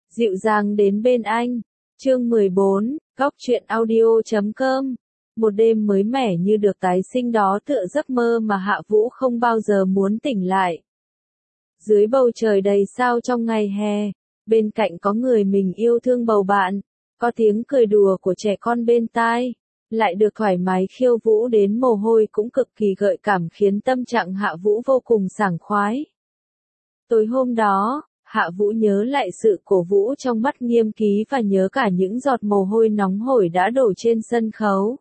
Dịu dàng đến bên anh. Chương 14, Góc truyện audio.com. Một đêm mới mẻ như được tái sinh đó tựa giấc mơ mà Hạ Vũ không bao giờ muốn tỉnh lại. Dưới bầu trời đầy sao trong ngày hè, bên cạnh có người mình yêu thương bầu bạn, có tiếng cười đùa của trẻ con bên tai, lại được thoải mái khiêu vũ đến mồ hôi cũng cực kỳ gợi cảm khiến tâm trạng Hạ Vũ vô cùng sảng khoái. Tối hôm đó, Hạ Vũ nhớ lại sự cổ vũ trong mắt Nghiêm Ký và nhớ cả những giọt mồ hôi nóng hổi đã đổ trên sân khấu.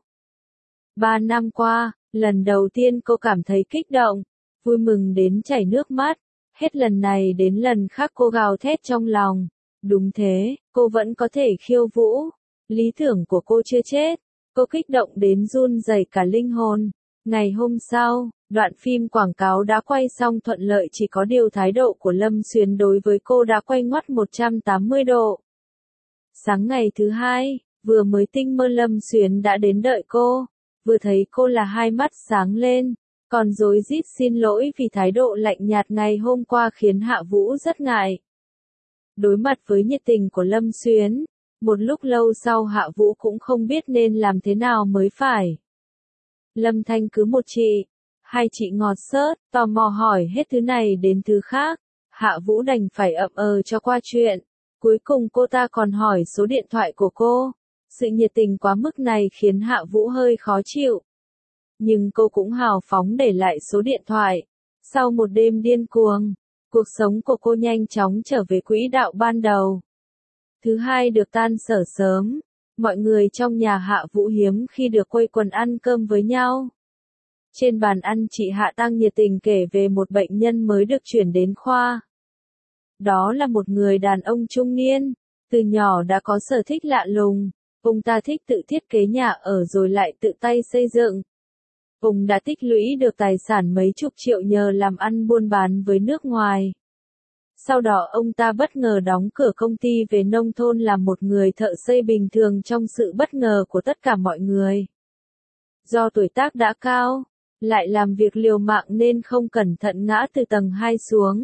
3 năm qua, lần đầu tiên cô cảm thấy kích động, vui mừng đến chảy nước mắt, hết lần này đến lần khác cô gào thét trong lòng. Đúng thế, cô vẫn có thể khiêu vũ, lý tưởng của cô chưa chết, cô kích động đến run rẩy cả linh hồn. Ngày hôm sau, đoạn phim quảng cáo đã quay xong thuận lợi, chỉ có điều thái độ của Lâm Xuyến đối với cô đã quay ngoắt 180 độ. Sáng ngày thứ hai, vừa mới tinh mơ Lâm Xuyến đã đến đợi cô, vừa thấy cô là hai mắt sáng lên, còn rối rít xin lỗi vì thái độ lạnh nhạt ngày hôm qua khiến Hạ Vũ rất ngại. Đối mặt với nhiệt tình của Lâm Xuyến, một lúc lâu sau Hạ Vũ cũng không biết nên làm thế nào mới phải. Lâm Thanh cứ một chị, hai chị ngọt xớt, tò mò hỏi hết thứ này đến thứ khác, Hạ Vũ đành phải ậm cho qua chuyện. Cuối cùng cô ta còn hỏi số điện thoại của cô. Sự nhiệt tình quá mức này khiến Hạ Vũ hơi khó chịu. Nhưng cô cũng hào phóng để lại số điện thoại. Sau một đêm điên cuồng, cuộc sống của cô nhanh chóng trở về quỹ đạo ban đầu. Thứ hai được tan sở sớm, mọi người trong nhà Hạ Vũ hiếm khi được quây quần ăn cơm với nhau. Trên bàn ăn chị Hạ Tăng nhiệt tình kể về một bệnh nhân mới được chuyển đến khoa. Đó là một người đàn ông trung niên, từ nhỏ đã có sở thích lạ lùng. Ông ta thích tự thiết kế nhà ở rồi lại tự tay xây dựng. Ông đã tích lũy được tài sản mấy chục triệu nhờ làm ăn buôn bán với nước ngoài. Sau đó ông ta bất ngờ đóng cửa công ty về nông thôn làm một người thợ xây bình thường trong sự bất ngờ của tất cả mọi người. Do tuổi tác đã cao, lại làm việc liều mạng nên không cẩn thận ngã từ tầng 2 xuống.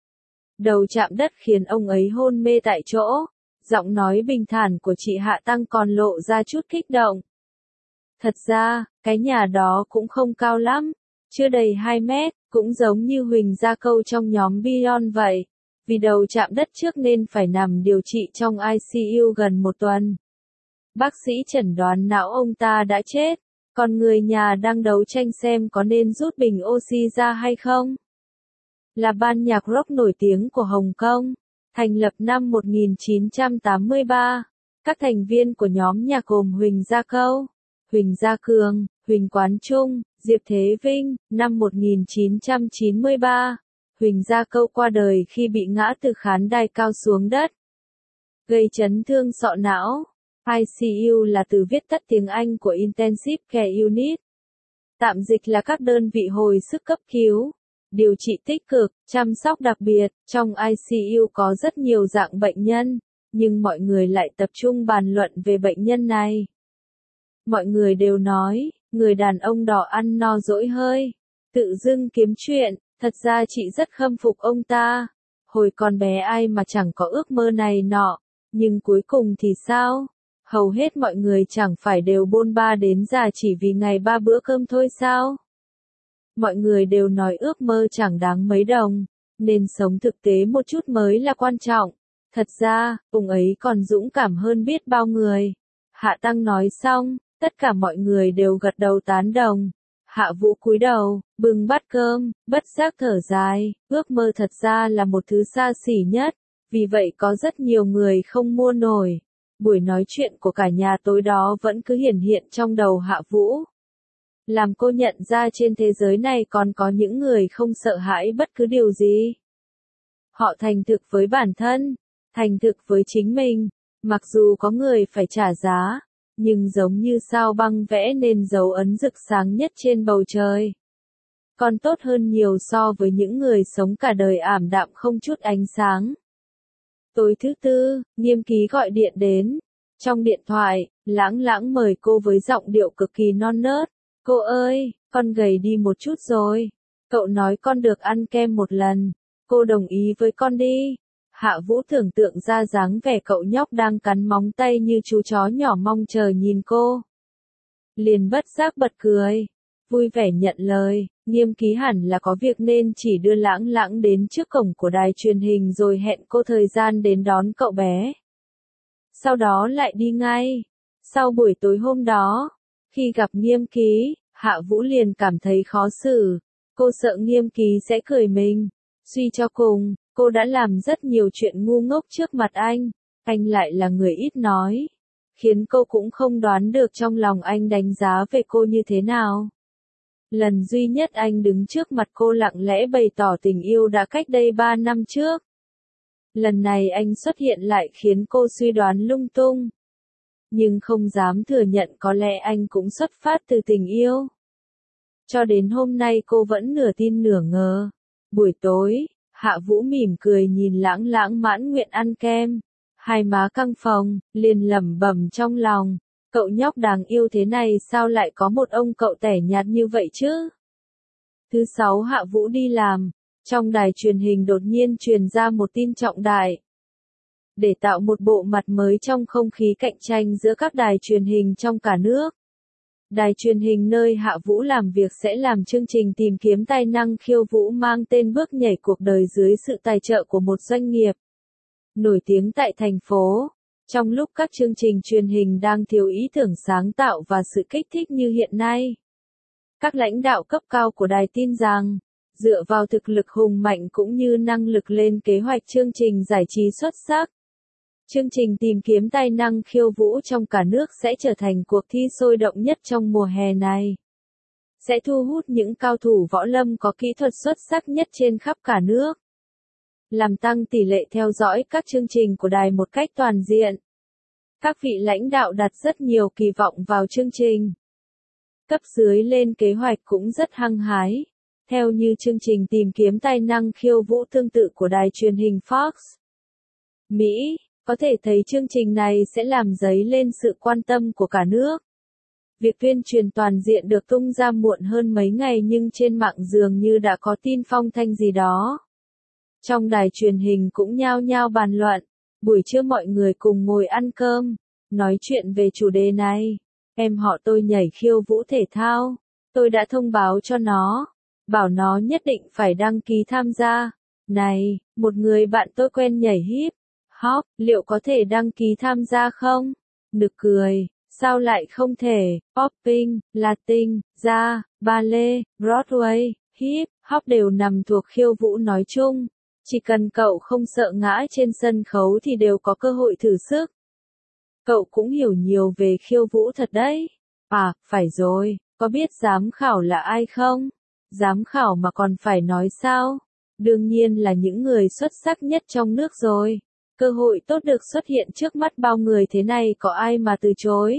Đầu chạm đất khiến ông ấy hôn mê tại chỗ. Giọng nói bình thản của chị Hạ Tăng còn lộ ra chút kích động. Thật ra, cái nhà đó cũng không cao lắm, chưa đầy 2 mét, cũng giống như Huỳnh Gia Câu trong nhóm Beyond vậy. Vì đầu chạm đất trước nên phải nằm điều trị trong ICU gần 1 tuần. Bác sĩ chẩn đoán não ông ta đã chết, còn người nhà đang đấu tranh xem có nên rút bình oxy ra hay không. Là ban nhạc rock nổi tiếng của Hồng Kông, thành lập năm 1983. Các thành viên của nhóm nhạc gồm Huỳnh Gia Câu, Huỳnh Gia Cường, Huỳnh Quán Trung, Diệp Thế Vinh. Năm 1993, Huỳnh Gia Câu qua đời khi bị ngã từ khán đài cao xuống đất, gây chấn thương sọ não. ICU là từ viết tắt tiếng Anh của Intensive Care Unit. Tạm dịch là các đơn vị hồi sức cấp cứu, điều trị tích cực, chăm sóc đặc biệt. Trong ICU có rất nhiều dạng bệnh nhân, nhưng mọi người lại tập trung bàn luận về bệnh nhân này. Mọi người đều nói, người đàn ông đỏ ăn no dỗi hơi, tự dưng kiếm chuyện. Thật ra chị rất khâm phục ông ta. Hồi còn bé ai mà chẳng có ước mơ này nọ, nhưng cuối cùng thì sao? Hầu hết mọi người chẳng phải đều bôn ba đến già chỉ vì ngày 3 bữa cơm thôi sao? Mọi người đều nói ước mơ chẳng đáng mấy đồng, nên sống thực tế một chút mới là quan trọng. Thật ra, ông ấy còn dũng cảm hơn biết bao người. Hạ Tăng nói xong, tất cả mọi người đều gật đầu tán đồng. Hạ Vũ cúi đầu, bưng bát cơm, bất giác thở dài. Ước mơ thật ra là một thứ xa xỉ nhất, vì vậy có rất nhiều người không mua nổi. Buổi nói chuyện của cả nhà tối đó vẫn cứ hiển hiện trong đầu Hạ Vũ. Làm cô nhận ra trên thế giới này còn có những người không sợ hãi bất cứ điều gì. Họ thành thực với bản thân, thành thực với chính mình, mặc dù có người phải trả giá, nhưng giống như sao băng vẽ nên dấu ấn rực sáng nhất trên bầu trời. Còn tốt hơn nhiều so với những người sống cả đời ảm đạm không chút ánh sáng. Tối thứ tư, Nghiêm Ký gọi điện đến. Trong điện thoại, lãng lãng mời cô với giọng điệu cực kỳ non nớt. Cô ơi, con gầy đi một chút rồi. Cậu nói con được ăn kem một lần. Cô đồng ý với con đi. Hạ Vũ tưởng tượng ra dáng vẻ cậu nhóc đang cắn móng tay như chú chó nhỏ mong chờ nhìn cô. Liền bất giác bật cười, vui vẻ nhận lời, Nghiêm Ký hẳn là có việc nên chỉ đưa Lãng Lãng đến trước cổng của đài truyền hình rồi hẹn cô thời gian đến đón cậu bé. Sau đó lại đi ngay. Sau buổi tối hôm đó, khi gặp Nghiêm Ký, Hạ Vũ liền cảm thấy khó xử. Cô sợ Nghiêm Ký sẽ cười mình. Suy cho cùng, cô đã làm rất nhiều chuyện ngu ngốc trước mặt anh lại là người ít nói, khiến cô cũng không đoán được trong lòng anh đánh giá về cô như thế nào. Lần duy nhất anh đứng trước mặt cô lặng lẽ bày tỏ tình yêu đã cách đây 3 năm trước. Lần này anh xuất hiện lại khiến cô suy đoán lung tung. Nhưng không dám thừa nhận có lẽ anh cũng xuất phát từ tình yêu. Cho đến hôm nay cô vẫn nửa tin nửa ngờ. Buổi tối, Hạ Vũ mỉm cười nhìn Lãng Lãng mãn nguyện ăn kem. Hai má căng phồng, liền lẩm bẩm trong lòng. Cậu nhóc đáng yêu thế này sao lại có một ông cậu tẻ nhạt như vậy chứ? Thứ sáu Hạ Vũ đi làm. Trong đài truyền hình đột nhiên truyền ra một tin trọng đại. Để tạo một bộ mặt mới trong không khí cạnh tranh giữa các đài truyền hình trong cả nước. Đài truyền hình nơi Hạ Vũ làm việc sẽ làm chương trình tìm kiếm tài năng khiêu vũ mang tên Bước nhảy cuộc đời dưới sự tài trợ của một doanh nghiệp nổi tiếng tại thành phố. Trong lúc các chương trình truyền hình đang thiếu ý tưởng sáng tạo và sự kích thích như hiện nay, các lãnh đạo cấp cao của đài tin rằng, dựa vào thực lực hùng mạnh cũng như năng lực lên kế hoạch chương trình giải trí xuất sắc, chương trình tìm kiếm tài năng khiêu vũ trong cả nước sẽ trở thành cuộc thi sôi động nhất trong mùa hè này. Sẽ thu hút những cao thủ võ lâm có kỹ thuật xuất sắc nhất trên khắp cả nước. Làm tăng tỷ lệ theo dõi các chương trình của đài một cách toàn diện. Các vị lãnh đạo đặt rất nhiều kỳ vọng vào chương trình. Cấp dưới lên kế hoạch cũng rất hăng hái. Theo như chương trình tìm kiếm tài năng khiêu vũ tương tự của đài truyền hình Fox Mỹ, có thể thấy chương trình này sẽ làm dấy lên sự quan tâm của cả nước. Việc tuyên truyền toàn diện được tung ra muộn hơn mấy ngày nhưng trên mạng dường như đã có tin phong thanh gì đó. Trong đài truyền hình cũng nhao nhao bàn luận. Buổi trưa mọi người cùng ngồi ăn cơm, nói chuyện về chủ đề này. Em họ tôi nhảy khiêu vũ thể thao. Tôi đã thông báo cho nó, bảo nó nhất định phải đăng ký tham gia. Này, một người bạn tôi quen nhảy hip hop, liệu có thể đăng ký tham gia không? Nực cười, sao lại không thể? Popping, Latin, jazz, ballet, Broadway, hip hop đều nằm thuộc khiêu vũ nói chung. Chỉ cần cậu không sợ ngã trên sân khấu thì đều có cơ hội thử sức. Cậu cũng hiểu nhiều về khiêu vũ thật đấy. À, phải rồi, có biết giám khảo là ai không? Giám khảo mà còn phải nói sao? Đương nhiên là những người xuất sắc nhất trong nước rồi. Cơ hội tốt được xuất hiện trước mắt bao người thế này có ai mà từ chối?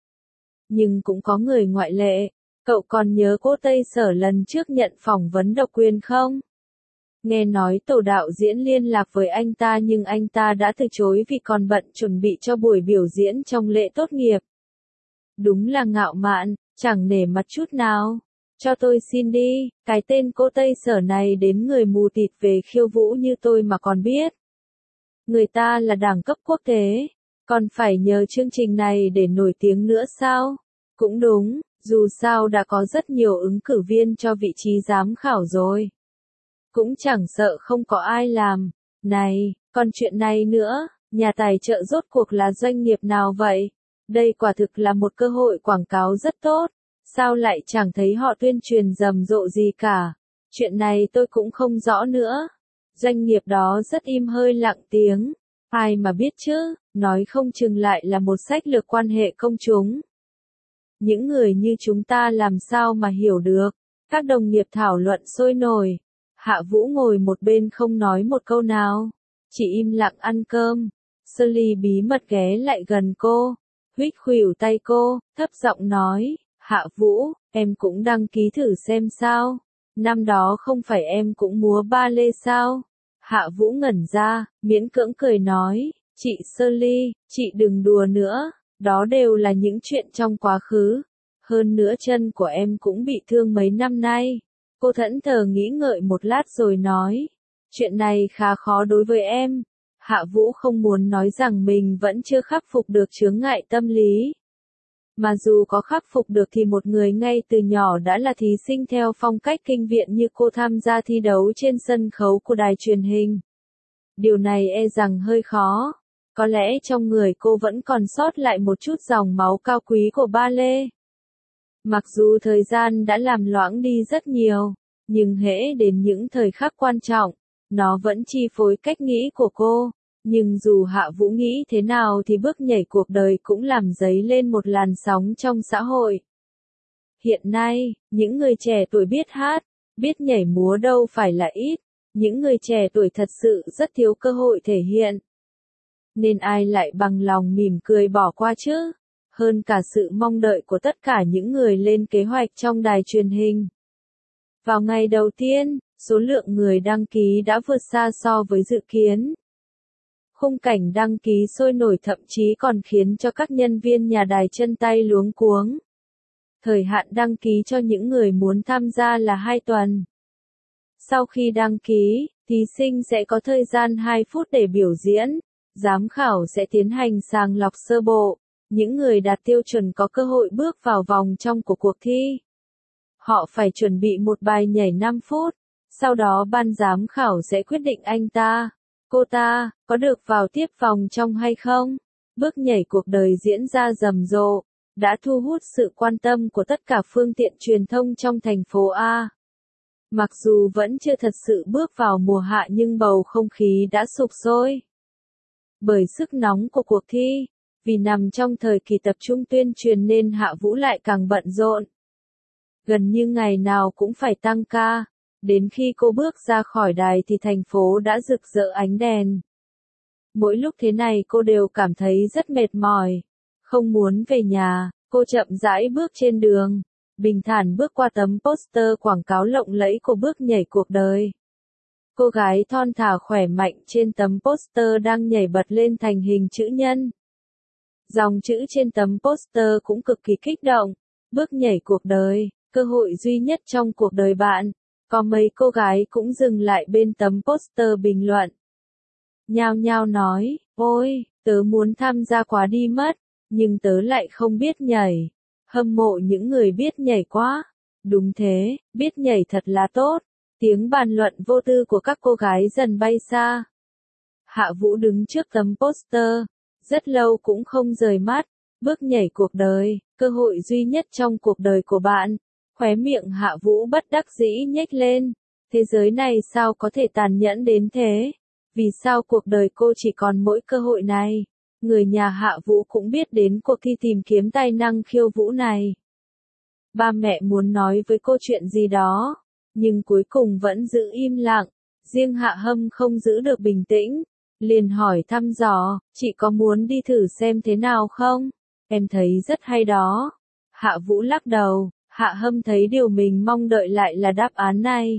Nhưng cũng có người ngoại lệ. Cậu còn nhớ cô Tây Sở lần trước nhận phỏng vấn độc quyền không? Nghe nói tổ đạo diễn liên lạc với anh ta nhưng anh ta đã từ chối vì còn bận chuẩn bị cho buổi biểu diễn trong lễ tốt nghiệp. Đúng là ngạo mạn, chẳng nể mặt chút nào. Cho tôi xin đi, cái tên cô Tây Sở này đến người mù tịt về khiêu vũ như tôi mà còn biết. Người ta là đẳng cấp quốc tế, còn phải nhờ chương trình này để nổi tiếng nữa sao? Cũng đúng, dù sao đã có rất nhiều ứng cử viên cho vị trí giám khảo rồi. Cũng chẳng sợ không có ai làm. Này, còn chuyện này nữa, nhà tài trợ rốt cuộc là doanh nghiệp nào vậy? Đây quả thực là một cơ hội quảng cáo rất tốt. Sao lại chẳng thấy họ tuyên truyền rầm rộ gì cả? Chuyện này tôi cũng không rõ nữa. Doanh nghiệp đó rất im hơi lặng tiếng. Ai mà biết chứ, nói không chừng lại là một sách lược quan hệ công chúng. Những người như chúng ta làm sao mà hiểu được? Các đồng nghiệp thảo luận sôi nổi. Hạ Vũ ngồi một bên không nói một câu nào, chỉ im lặng ăn cơm. Shirley bí mật ghé lại gần cô, huých khuỷu tay cô, thấp giọng nói, Hạ Vũ, em cũng đăng ký thử xem sao. Năm đó không phải em cũng múa ballet sao? Hạ Vũ ngẩn ra, miễn cưỡng cười nói, chị Shirley, chị đừng đùa nữa, đó đều là những chuyện trong quá khứ. Hơn nữa chân của em cũng bị thương mấy năm nay. Cô thẫn thờ nghĩ ngợi một lát rồi nói, chuyện này khá khó đối với em. Hạ Vũ không muốn nói rằng mình vẫn chưa khắc phục được chướng ngại tâm lý. Mà dù có khắc phục được thì một người ngay từ nhỏ đã là thí sinh theo phong cách kinh viện như cô tham gia thi đấu trên sân khấu của đài truyền hình. Điều này e rằng hơi khó. Có lẽ trong người cô vẫn còn sót lại một chút dòng máu cao quý của ba Lê. Mặc dù thời gian đã làm loãng đi rất nhiều, nhưng hễ đến những thời khắc quan trọng, nó vẫn chi phối cách nghĩ của cô. Nhưng dù Hạ Vũ nghĩ thế nào thì bước nhảy cuộc đời cũng làm dấy lên một làn sóng trong xã hội. Hiện nay, những người trẻ tuổi biết hát, biết nhảy múa đâu phải là ít, những người trẻ tuổi thật sự rất thiếu cơ hội thể hiện. Nên ai lại bằng lòng mỉm cười bỏ qua chứ? Hơn cả sự mong đợi của tất cả những người lên kế hoạch trong đài truyền hình. Vào ngày đầu tiên, số lượng người đăng ký đã vượt xa so với dự kiến. Khung cảnh đăng ký sôi nổi thậm chí còn khiến cho các nhân viên nhà đài chân tay luống cuống. Thời hạn đăng ký cho những người muốn tham gia là 2 tuần. Sau khi đăng ký, thí sinh sẽ có thời gian 2 phút để biểu diễn. Giám khảo sẽ tiến hành sàng lọc sơ bộ. Những người đạt tiêu chuẩn có cơ hội bước vào vòng trong của cuộc thi. Họ phải chuẩn bị một bài nhảy 5 phút. Sau đó ban giám khảo sẽ quyết định anh ta, cô ta, có được vào tiếp vòng trong hay không. Bước nhảy cuộc đời diễn ra rầm rộ, đã thu hút sự quan tâm của tất cả phương tiện truyền thông trong thành phố A. Mặc dù vẫn chưa thật sự bước vào mùa hạ nhưng bầu không khí đã sục sôi. Bởi sức nóng của cuộc thi, vì nằm trong thời kỳ tập trung tuyên truyền nên Hạ Vũ lại càng bận rộn. Gần như ngày nào cũng phải tăng ca, đến khi cô bước ra khỏi đài thì thành phố đã rực rỡ ánh đèn. Mỗi lúc thế này cô đều cảm thấy rất mệt mỏi, không muốn về nhà, cô chậm rãi bước trên đường, bình thản bước qua tấm poster quảng cáo lộng lẫy của bước nhảy cuộc đời. Cô gái thon thả khỏe mạnh trên tấm poster đang nhảy bật lên thành hình chữ nhân. Dòng chữ trên tấm poster cũng cực kỳ kích động, bước nhảy cuộc đời, cơ hội duy nhất trong cuộc đời bạn. Có mấy cô gái cũng dừng lại bên tấm poster bình luận. Nhao nhao nói, ôi, tớ muốn tham gia quá đi mất, nhưng tớ lại không biết nhảy. Hâm mộ những người biết nhảy quá. Đúng thế, biết nhảy thật là tốt. Tiếng bàn luận vô tư của các cô gái dần bay xa. Hạ Vũ đứng trước tấm poster, rất lâu cũng không rời mắt. Bước nhảy cuộc đời, cơ hội duy nhất trong cuộc đời của bạn. Khóe miệng Hạ Vũ bất đắc dĩ nhếch lên. Thế giới này sao có thể tàn nhẫn đến thế? Vì sao cuộc đời cô chỉ còn mỗi cơ hội này? Người nhà Hạ Vũ cũng biết đến cuộc thi tìm kiếm tài năng khiêu vũ này. Ba mẹ muốn nói với cô chuyện gì đó, nhưng cuối cùng vẫn giữ im lặng. Riêng Hạ Hâm không giữ được bình tĩnh, liền hỏi thăm dò, chị có muốn đi thử xem thế nào không? Em thấy rất hay đó. Hạ Vũ lắc đầu. Hạ Hâm thấy điều mình mong đợi lại là đáp án này.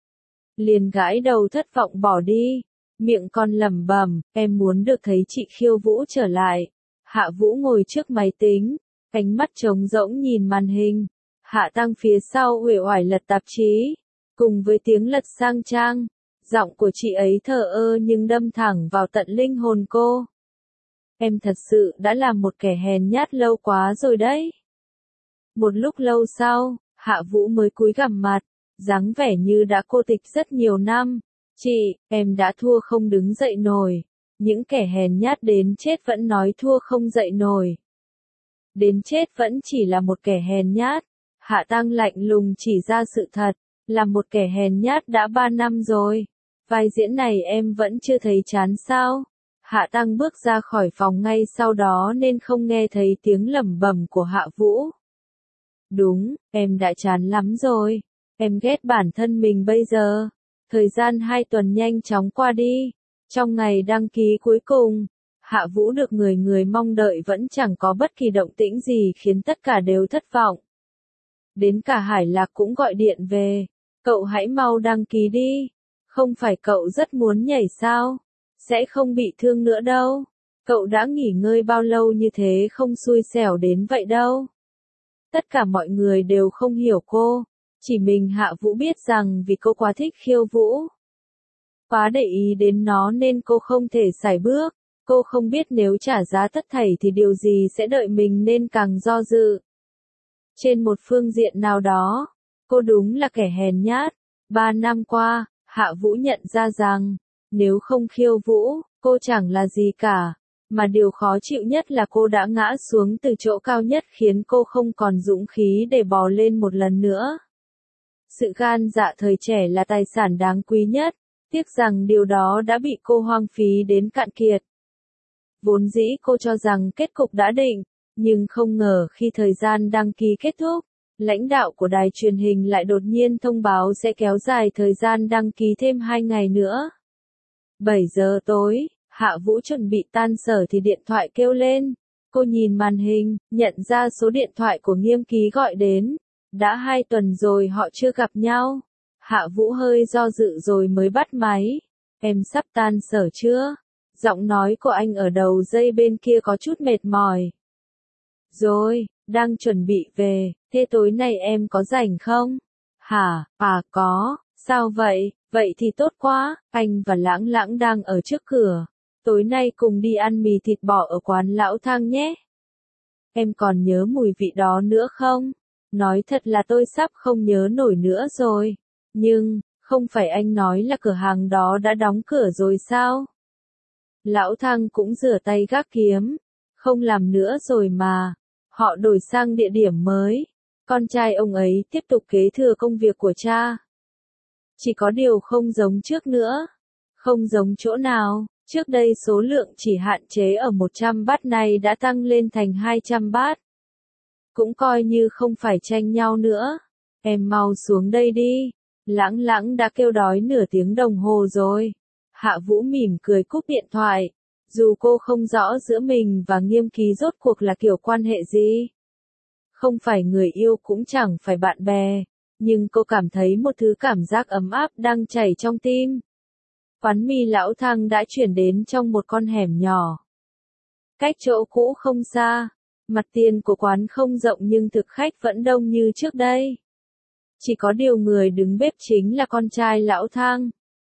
Liền gãi đầu thất vọng bỏ đi. Miệng còn lẩm bẩm, em muốn được thấy chị khiêu vũ trở lại. Hạ Vũ ngồi trước máy tính, ánh mắt trống rỗng nhìn màn hình. Hạ Tăng phía sau uể oải lật tạp chí, cùng với tiếng lật sang trang. Giọng của chị ấy thờ ơ nhưng đâm thẳng vào tận linh hồn cô. Em thật sự đã làm một kẻ hèn nhát lâu quá rồi đấy. Một lúc lâu sau, Hạ Vũ mới cúi gằm mặt, dáng vẻ như đã cô tịch rất nhiều năm. Chị, em đã thua không đứng dậy nổi. Những kẻ hèn nhát đến chết vẫn nói thua không dậy nổi. Đến chết vẫn chỉ là một kẻ hèn nhát. Hạ Tăng lạnh lùng chỉ ra sự thật, là một kẻ hèn nhát đã 3 năm rồi. Vai diễn này em vẫn chưa thấy chán sao? Hạ Tăng bước ra khỏi phòng ngay sau đó nên không nghe thấy tiếng lẩm bẩm của Hạ Vũ. Đúng, em đã chán lắm rồi. Em ghét bản thân mình bây giờ. Thời gian 2 tuần nhanh chóng qua đi. Trong ngày đăng ký cuối cùng, Hạ Vũ được người người mong đợi vẫn chẳng có bất kỳ động tĩnh gì khiến tất cả đều thất vọng. Đến cả Hải Lạc cũng gọi điện về. Cậu hãy mau đăng ký đi. Không phải cậu rất muốn nhảy sao? Sẽ không bị thương nữa đâu. Cậu đã nghỉ ngơi bao lâu như thế không xui xẻo đến vậy đâu. Tất cả mọi người đều không hiểu cô. Chỉ mình Hạ Vũ biết rằng vì cô quá thích khiêu vũ. Quá để ý đến nó nên cô không thể sải bước. Cô không biết nếu trả giá tất thảy thì điều gì sẽ đợi mình nên càng do dự. Trên một phương diện nào đó, cô đúng là kẻ hèn nhát. 3 năm qua, Hạ Vũ nhận ra rằng, nếu không khiêu vũ, cô chẳng là gì cả. Mà điều khó chịu nhất là cô đã ngã xuống từ chỗ cao nhất khiến cô không còn dũng khí để bò lên một lần nữa. Sự gan dạ thời trẻ là tài sản đáng quý nhất, tiếc rằng điều đó đã bị cô hoang phí đến cạn kiệt. Vốn dĩ cô cho rằng kết cục đã định, nhưng không ngờ khi thời gian đăng ký kết thúc, lãnh đạo của đài truyền hình lại đột nhiên thông báo sẽ kéo dài thời gian đăng ký thêm 2 ngày nữa. 7 giờ tối, Hạ Vũ chuẩn bị tan sở thì điện thoại kêu lên. Cô nhìn màn hình, nhận ra số điện thoại của Nghiêm Ký gọi đến. Đã 2 tuần rồi họ chưa gặp nhau. Hạ Vũ hơi do dự rồi mới bắt máy. Em sắp tan sở chưa? Giọng nói của anh ở đầu dây bên kia có chút mệt mỏi. Rồi, đang chuẩn bị về, thế tối nay em có rảnh không? Hả, có, sao vậy? Vậy thì tốt quá, anh và Lãng Lãng đang ở trước cửa. Tối nay cùng đi ăn mì thịt bò ở quán Lão Thang nhé. Em còn nhớ mùi vị đó nữa không? Nói thật là tôi sắp không nhớ nổi nữa rồi. Nhưng, không phải anh nói là cửa hàng đó đã đóng cửa rồi sao? Lão Thang cũng rửa tay gác kiếm. Không làm nữa rồi mà. Họ đổi sang địa điểm mới. Con trai ông ấy tiếp tục kế thừa công việc của cha. Chỉ có điều không giống trước nữa. Không giống chỗ nào, trước đây số lượng chỉ hạn chế ở 100 bát này đã tăng lên thành 200 bát. Cũng coi như không phải tranh nhau nữa. Em mau xuống đây đi. Lãng Lãng đã kêu đói nửa tiếng đồng hồ rồi. Hạ Vũ mỉm cười cúp điện thoại. Dù cô không rõ giữa mình và Nghiêm Ký rốt cuộc là kiểu quan hệ gì. Không phải người yêu cũng chẳng phải bạn bè. Nhưng cô cảm thấy một thứ cảm giác ấm áp đang chảy trong tim. Quán mì Lão Thang đã chuyển đến trong một con hẻm nhỏ. Cách chỗ cũ không xa. Mặt tiền của quán không rộng nhưng thực khách vẫn đông như trước đây. Chỉ có điều người đứng bếp chính là con trai Lão Thang.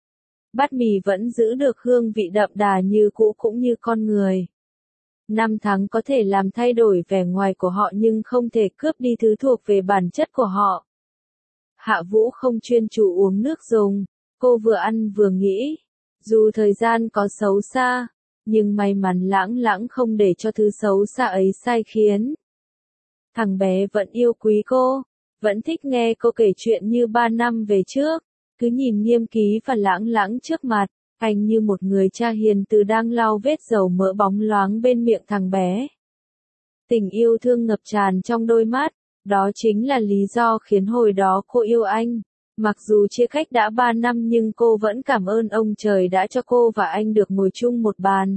Bát mì vẫn giữ được hương vị đậm đà như cũ cũng như con người. Năm tháng có thể làm thay đổi vẻ ngoài của họ nhưng không thể cướp đi thứ thuộc về bản chất của họ. Hạ Vũ không chuyên chú uống nước dùng, cô vừa ăn vừa nghĩ. Dù thời gian có xấu xa, nhưng may mắn Lãng Lãng không để cho thứ xấu xa ấy sai khiến. Thằng bé vẫn yêu quý cô, vẫn thích nghe cô kể chuyện như 3 năm về trước. Cứ nhìn Nghiêm Ký và Lãng Lãng trước mặt, anh như một người cha hiền từ đang lau vết dầu mỡ bóng loáng bên miệng thằng bé. Tình yêu thương ngập tràn trong đôi mắt, đó chính là lý do khiến hồi đó cô yêu anh. Mặc dù chia cách đã 3 năm nhưng cô vẫn cảm ơn ông trời đã cho cô và anh được ngồi chung một bàn.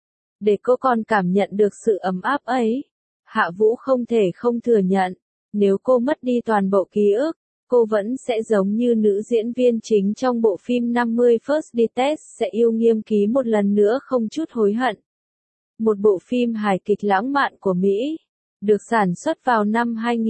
Để cô còn cảm nhận được sự ấm áp ấy. Hạ Vũ không thể không thừa nhận, nếu cô mất đi toàn bộ ký ức, cô vẫn sẽ giống như nữ diễn viên chính trong bộ phim 50 First Dates sẽ yêu Nghiêm Ký một lần nữa không chút hối hận. Một bộ phim hài kịch lãng mạn của Mỹ, được sản xuất vào năm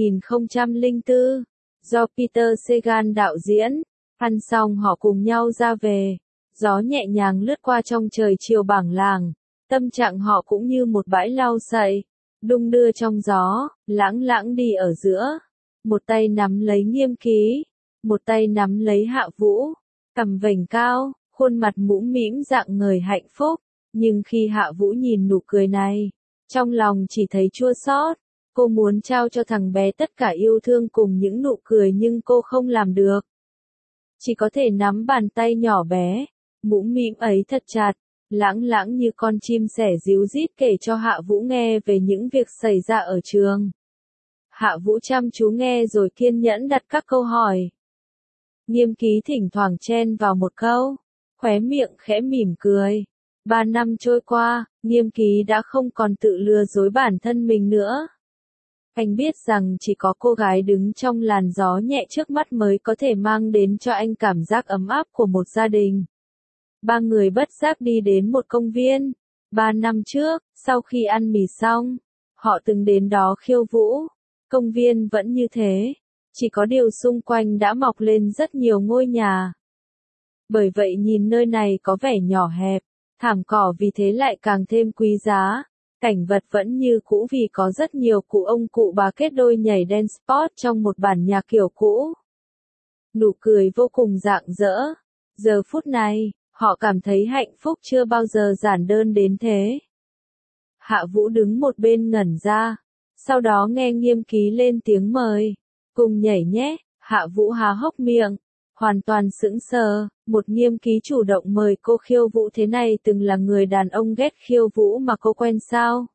2004, do Peter Sagan đạo diễn. Ăn xong họ cùng nhau ra về, gió nhẹ nhàng lướt qua trong trời chiều bảng làng, tâm trạng họ cũng như một bãi lau sậy, đung đưa trong gió. Lãng Lãng đi ở giữa, một tay nắm lấy Nghiêm Ký, một tay nắm lấy Hạ Vũ, cằm vểnh cao, khuôn mặt mũm mĩm rạng ngời hạnh phúc. Nhưng khi Hạ Vũ nhìn nụ cười này, trong lòng chỉ thấy chua xót. Cô muốn trao cho thằng bé tất cả yêu thương cùng những nụ cười nhưng cô không làm được. Chỉ có thể nắm bàn tay nhỏ bé, mũm mĩm ấy thật chặt. Lãng Lãng như con chim sẻ ríu rít kể cho Hạ Vũ nghe về những việc xảy ra ở trường. Hạ Vũ chăm chú nghe rồi kiên nhẫn đặt các câu hỏi. Nghiêm Ký thỉnh thoảng chen vào một câu, khóe miệng khẽ mỉm cười. 3 năm trôi qua, Nghiêm Ký đã không còn tự lừa dối bản thân mình nữa. Anh biết rằng chỉ có cô gái đứng trong làn gió nhẹ trước mắt mới có thể mang đến cho anh cảm giác ấm áp của một gia đình. 3 người bất giác đi đến một công viên. 3 năm trước, sau khi ăn mì xong, họ từng đến đó khiêu vũ. Công viên vẫn như thế, chỉ có điều xung quanh đã mọc lên rất nhiều ngôi nhà. Bởi vậy nhìn nơi này có vẻ nhỏ hẹp, thảm cỏ vì thế lại càng thêm quý giá. Cảnh vật vẫn như cũ vì có rất nhiều cụ ông cụ bà kết đôi nhảy dance spot trong một bản nhạc kiểu cũ. Nụ cười vô cùng rạng rỡ. Giờ phút này, họ cảm thấy hạnh phúc chưa bao giờ giản đơn đến thế. Hạ Vũ đứng một bên ngẩn ra, sau đó nghe Nghiêm Ký lên tiếng mời. Cùng nhảy nhé, Hạ Vũ há hốc miệng, hoàn toàn sững sờ, một Nghiêm Ký chủ động mời cô khiêu vũ thế này từng là người đàn ông ghét khiêu vũ mà cô quen sao?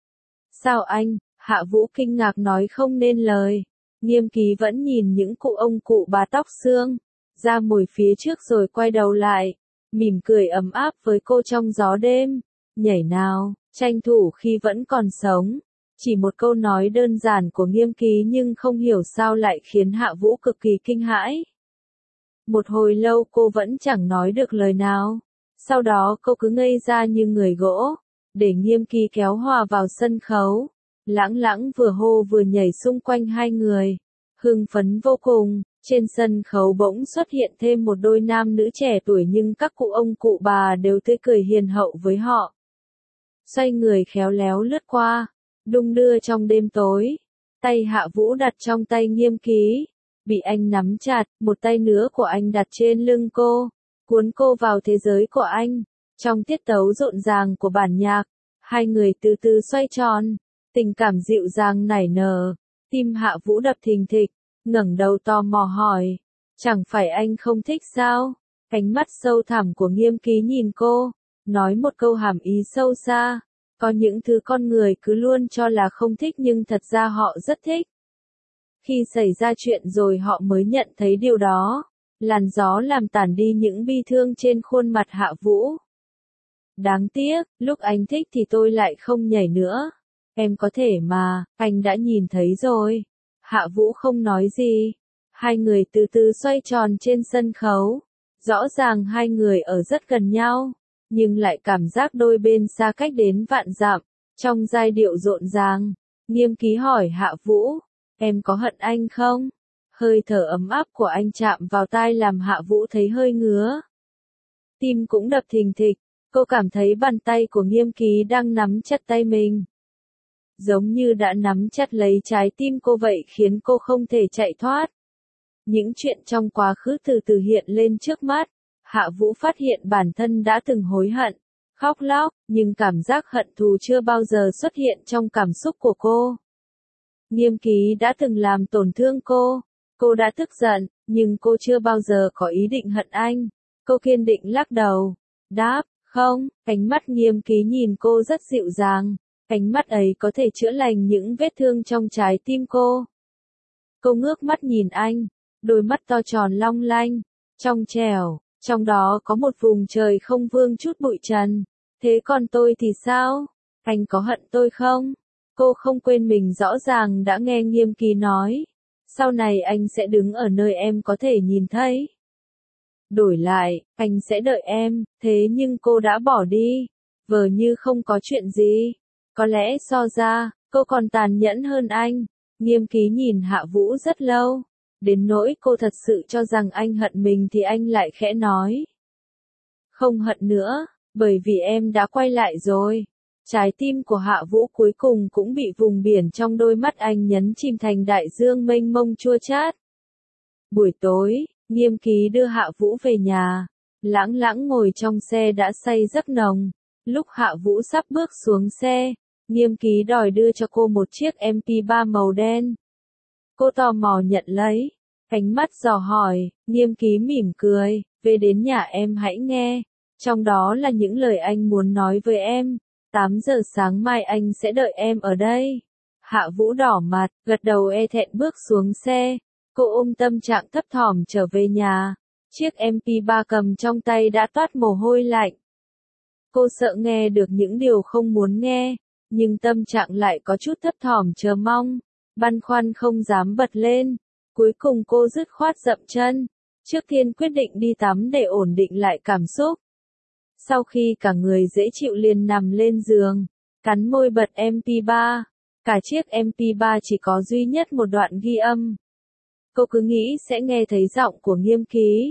Sao anh? Hạ Vũ kinh ngạc nói không nên lời. Nghiêm Ký vẫn nhìn những cụ ông cụ bà tóc xương, ra mồi phía trước rồi quay đầu lại, mỉm cười ấm áp với cô trong gió đêm. Nhảy nào, tranh thủ khi vẫn còn sống. Chỉ một câu nói đơn giản của Nghiêm Ký nhưng không hiểu sao lại khiến Hạ Vũ cực kỳ kinh hãi. Một hồi lâu cô vẫn chẳng nói được lời nào. Sau đó cô cứ ngây ra như người gỗ, để Nghiêm Ký kéo hòa vào sân khấu. Lãng lãng vừa hô vừa nhảy xung quanh hai người. Hưng phấn vô cùng, trên sân khấu bỗng xuất hiện thêm một đôi nam nữ trẻ tuổi nhưng các cụ ông cụ bà đều tươi cười hiền hậu với họ. Xoay người khéo léo lướt qua, đung đưa trong đêm tối. Tay Hạ Vũ đặt trong tay Nghiêm Ký, bị anh nắm chặt, một tay nữa của anh đặt trên lưng cô, cuốn cô vào thế giới của anh. Trong tiết tấu rộn ràng của bản nhạc, hai người từ từ xoay tròn, tình cảm dịu dàng nảy nở. Tim Hạ Vũ đập thình thịch, ngẩng đầu tò mò hỏi, chẳng phải anh không thích sao? Ánh mắt sâu thẳm của Nghiêm Ký nhìn cô, nói một câu hàm ý sâu xa. Có những thứ con người cứ luôn cho là không thích nhưng thật ra họ rất thích. Khi xảy ra chuyện rồi họ mới nhận thấy điều đó. Làn gió làm tản đi những bi thương trên khuôn mặt Hạ Vũ. Đáng tiếc, lúc anh thích thì tôi lại không nhảy nữa. Em có thể mà, anh đã nhìn thấy rồi. Hạ Vũ không nói gì. Hai người từ từ xoay tròn trên sân khấu. Rõ ràng hai người ở rất gần nhau, nhưng lại cảm giác đôi bên xa cách đến vạn dặm. Trong giai điệu rộn ràng, Nghiêm Ký hỏi Hạ Vũ, em có hận anh không? Hơi thở ấm áp của anh chạm vào tai làm Hạ Vũ thấy hơi ngứa. Tim cũng đập thình thịch, cô cảm thấy bàn tay của Nghiêm Ký đang nắm chặt tay mình. Giống như đã nắm chặt lấy trái tim cô vậy khiến cô không thể chạy thoát. Những chuyện trong quá khứ từ từ hiện lên trước mắt. Hạ Vũ phát hiện bản thân đã từng hối hận, khóc lóc, nhưng cảm giác hận thù chưa bao giờ xuất hiện trong cảm xúc của cô. Nghiêm Ký đã từng làm tổn thương cô đã tức giận, nhưng cô chưa bao giờ có ý định hận anh. Cô kiên định lắc đầu, đáp, không, ánh mắt Nghiêm Ký nhìn cô rất dịu dàng, ánh mắt ấy có thể chữa lành những vết thương trong trái tim cô. Cô ngước mắt nhìn anh, đôi mắt to tròn long lanh, trong trẻo. Trong đó có một vùng trời không vương chút bụi trần. Thế còn tôi thì sao? Anh có hận tôi không? Cô không quên mình rõ ràng đã nghe Nghiêm Ký nói. Sau này anh sẽ đứng ở nơi em có thể nhìn thấy. Đổi lại, anh sẽ đợi em, thế nhưng cô đã bỏ đi. Vờ như không có chuyện gì. Có lẽ so ra, cô còn tàn nhẫn hơn anh. Nghiêm Ký nhìn Hạ Vũ rất lâu. Đến nỗi cô thật sự cho rằng anh hận mình thì anh lại khẽ nói. Không hận nữa, bởi vì em đã quay lại rồi. Trái tim của Hạ Vũ cuối cùng cũng bị vùng biển trong đôi mắt anh nhấn chìm thành đại dương mênh mông chua chát. Buổi tối, Nghiêm Ký đưa Hạ Vũ về nhà. Lãng lãng ngồi trong xe đã say giấc nồng. Lúc Hạ Vũ sắp bước xuống xe, Nghiêm Ký đòi đưa cho cô một chiếc MP3 màu đen. Cô tò mò nhận lấy, ánh mắt dò hỏi, Nghiêm Ký mỉm cười, về đến nhà em hãy nghe, trong đó là những lời anh muốn nói với em, 8 giờ sáng mai anh sẽ đợi em ở đây. Hạ Vũ đỏ mặt, gật đầu e thẹn bước xuống xe, cô ôm tâm trạng thấp thỏm trở về nhà, chiếc MP3 cầm trong tay đã toát mồ hôi lạnh. Cô sợ nghe được những điều không muốn nghe, nhưng tâm trạng lại có chút thấp thỏm chờ mong. Băn khoăn không dám bật lên. Cuối cùng cô dứt khoát dậm chân. Trước tiên quyết định đi tắm để ổn định lại cảm xúc. Sau khi cả người dễ chịu liền nằm lên giường, cắn môi bật MP3. Cả chiếc MP3 chỉ có duy nhất một đoạn ghi âm. Cô cứ nghĩ sẽ nghe thấy giọng của Nghiêm Ký.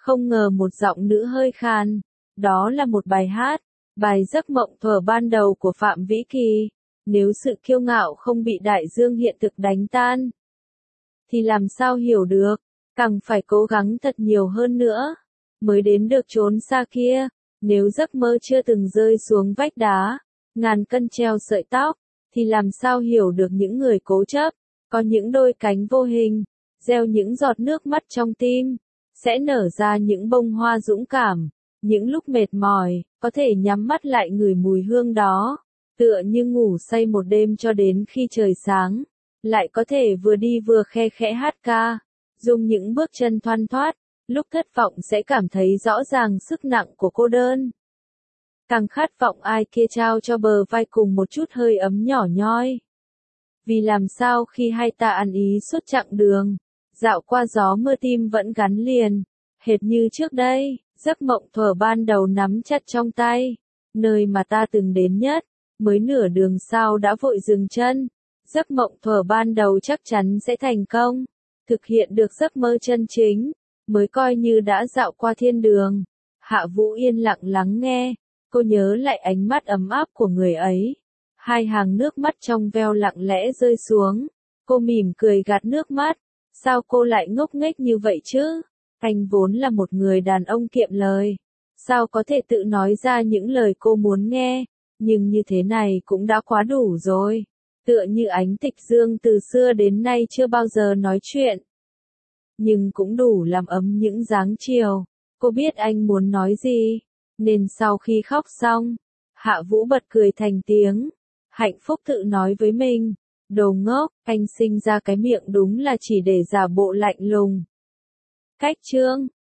Không ngờ một giọng nữ hơi khàn. Đó là một bài hát, bài giấc mộng thuở ban đầu của Phạm Vĩ Kỳ. Nếu sự kiêu ngạo không bị đại dương hiện thực đánh tan, thì làm sao hiểu được, càng phải cố gắng thật nhiều hơn nữa, mới đến được chốn xa kia. Nếu giấc mơ chưa từng rơi xuống vách đá, ngàn cân treo sợi tóc, thì làm sao hiểu được những người cố chấp, có những đôi cánh vô hình, gieo những giọt nước mắt trong tim, sẽ nở ra những bông hoa dũng cảm. Những lúc mệt mỏi, có thể nhắm mắt lại ngửi mùi hương đó, tựa như ngủ say một đêm cho đến khi trời sáng, lại có thể vừa đi vừa khe khẽ hát ca, dùng những bước chân thoăn thoắt. Lúc thất vọng sẽ cảm thấy rõ ràng sức nặng của cô đơn. Càng khát vọng ai kia trao cho bờ vai cùng một chút hơi ấm nhỏ nhoi. Vì làm sao khi hai ta ăn ý suốt chặng đường, dạo qua gió mưa tim vẫn gắn liền, hệt như trước đây, giấc mộng thuở ban đầu nắm chặt trong tay, nơi mà ta từng đến nhất, mới nửa đường sau đã vội dừng chân. Giấc mộng thuở ban đầu chắc chắn sẽ thành công, thực hiện được giấc mơ chân chính, mới coi như đã dạo qua thiên đường. Hạ Vũ yên lặng lắng nghe, cô nhớ lại ánh mắt ấm áp của người ấy. Hai hàng nước mắt trong veo lặng lẽ rơi xuống, cô mỉm cười gạt nước mắt. Sao cô lại ngốc nghếch như vậy chứ? Anh vốn là một người đàn ông kiệm lời, sao có thể tự nói ra những lời cô muốn nghe, nhưng như thế này cũng đã quá đủ rồi. Tựa như Ánh Tịch Dương từ xưa đến nay chưa bao giờ nói chuyện, nhưng cũng đủ làm ấm những dáng chiều. Cô biết anh muốn nói gì, nên sau khi khóc xong, Hạ Vũ bật cười thành tiếng. Hạnh phúc tự nói với mình, đồ ngốc, anh sinh ra cái miệng đúng là chỉ để giả bộ lạnh lùng. Cách chương